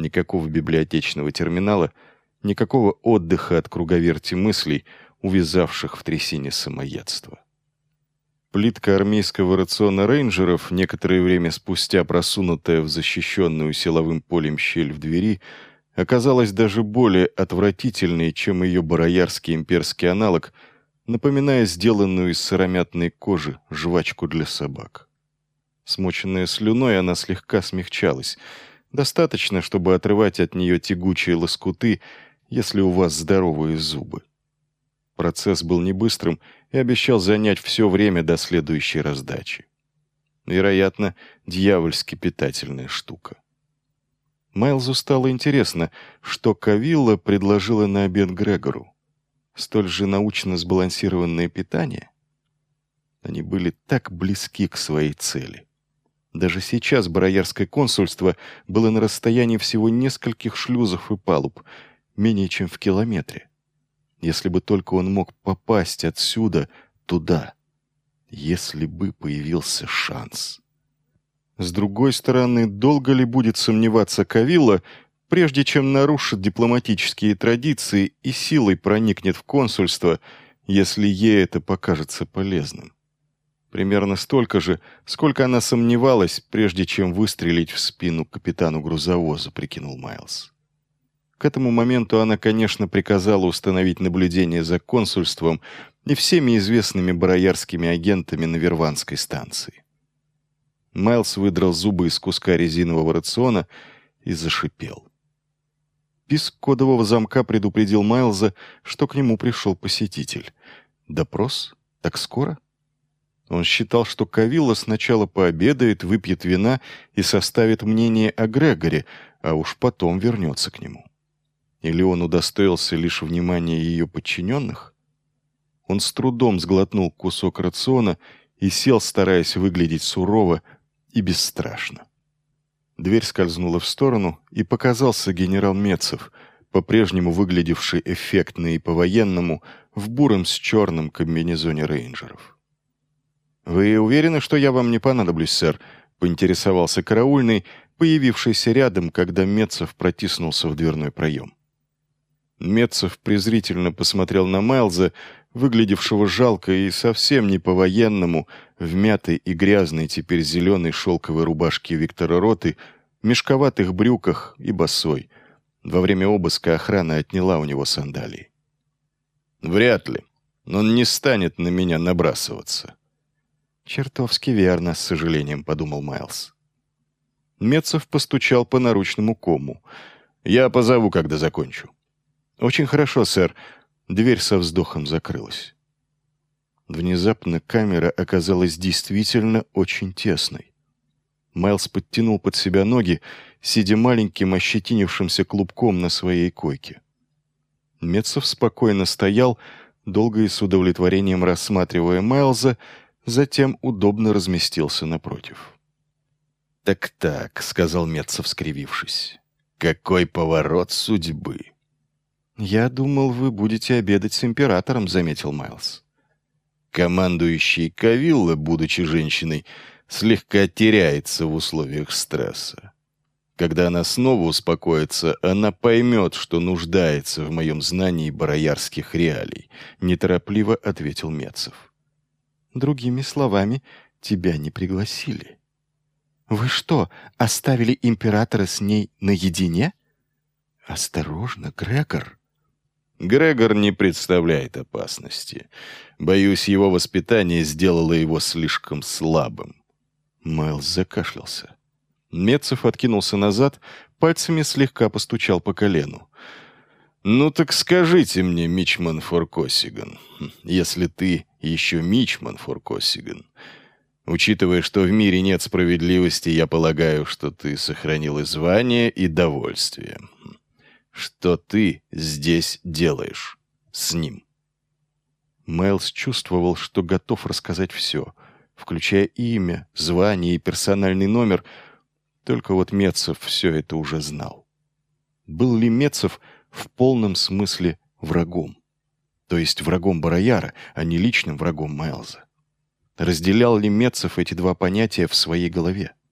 Никакого библиотечного терминала, никакого отдыха от круговерти мыслей, увязавших в трясине самоедства. Плитка армейского рациона рейнджеров, некоторое время спустя просунутая в защищенную силовым полем щель в двери, оказалась даже более отвратительной, чем ее бароярский имперский аналог, напоминая сделанную из сыромятной кожи жвачку для собак. Смоченная слюной, она слегка смягчалась. Достаточно, чтобы отрывать от нее тягучие лоскуты, если у вас здоровые зубы. Процесс был не быстрым и обещал занять все время до следующей раздачи. Вероятно, дьявольски питательная штука. Майлзу стало интересно, что Кавилла предложила на обед Грегору. Столь же научно сбалансированное питание? Они были так близки к своей цели. Даже сейчас бароярское консульство было на расстоянии всего нескольких шлюзов и палуб, менее чем в километре. Если бы только он мог попасть отсюда туда. Если бы появился шанс. С другой стороны, долго ли будет сомневаться Кавилла, прежде чем нарушит дипломатические традиции и силой проникнет в консульство, если ей это покажется полезным? Примерно столько же, сколько она сомневалась, прежде чем выстрелить в спину капитану грузовоза, прикинул Майлз. К этому моменту она, конечно, приказала установить наблюдение за консульством и всеми известными бароярскими агентами на Верванской станции. Майлз выдрал зубы из куска резинового рациона и зашипел. Писк кодового замка предупредил Майлза, что к нему пришел посетитель. Допрос? Так скоро? Он считал, что Кавилла сначала пообедает, выпьет вина и составит мнение о Грегоре, а уж потом вернется к нему. Или он удостоился лишь внимания ее подчиненных? Он с трудом сглотнул кусок рациона и сел, стараясь выглядеть сурово и бесстрашно. Дверь скользнула в сторону, и показался генерал Мецов, по-прежнему выглядевший эффектно и по-военному, в буром с черным комбинезоне рейнджеров. «Вы уверены, что я вам не понадоблюсь, сэр?» — поинтересовался караульный, появившийся рядом, когда Мецов протиснулся в дверной проем. Мецов презрительно посмотрел на Майлза, выглядевшего жалко и совсем не по-военному, в мятой и грязной теперь зеленой шелковой рубашке Виктора Роты, мешковатых брюках и босой. Во время обыска охрана отняла у него сандалии. «Вряд ли. Он не станет на меня набрасываться». «Чертовски верно, с сожалением», — подумал Майлз. Мецов постучал по наручному кому. «Я позову, когда закончу». «Очень хорошо, сэр». Дверь со вздохом закрылась. Внезапно камера оказалась действительно очень тесной. Майлз подтянул под себя ноги, сидя маленьким ощетинившимся клубком на своей койке. Мецов спокойно стоял, долго и с удовлетворением рассматривая Майлза, затем удобно разместился напротив. «Так-так», — сказал Мецов, скривившись, — «какой поворот судьбы!» «Я думал, вы будете обедать с императором», — заметил Майлз. Командующий Кавилла, будучи женщиной, слегка теряется в условиях стресса. Когда она снова успокоится, она поймет, что нуждается в моем знании бароярских реалий, неторопливо ответил Мецов. «Другими словами, тебя не пригласили. Вы что, оставили императора с ней наедине?» «Осторожно, Грегор». «Грегор не представляет опасности. Боюсь, его воспитание сделало его слишком слабым». Майлз закашлялся. Мецов откинулся назад, пальцами слегка постучал по колену. «Ну так скажите мне, Мичман Форкосиган, если ты еще Мичман Форкосиган. Учитывая, что в мире нет справедливости, я полагаю, что ты сохранил и звание, и довольствие. Что ты здесь делаешь с ним?» Майлз чувствовал, что готов рассказать все, включая имя, звание и персональный номер, только вот Мецов все это уже знал. Был ли Мецов в полном смысле врагом? То есть врагом Барояра, а не личным врагом Майлза? Разделял ли Мецов эти два понятия в своей голове?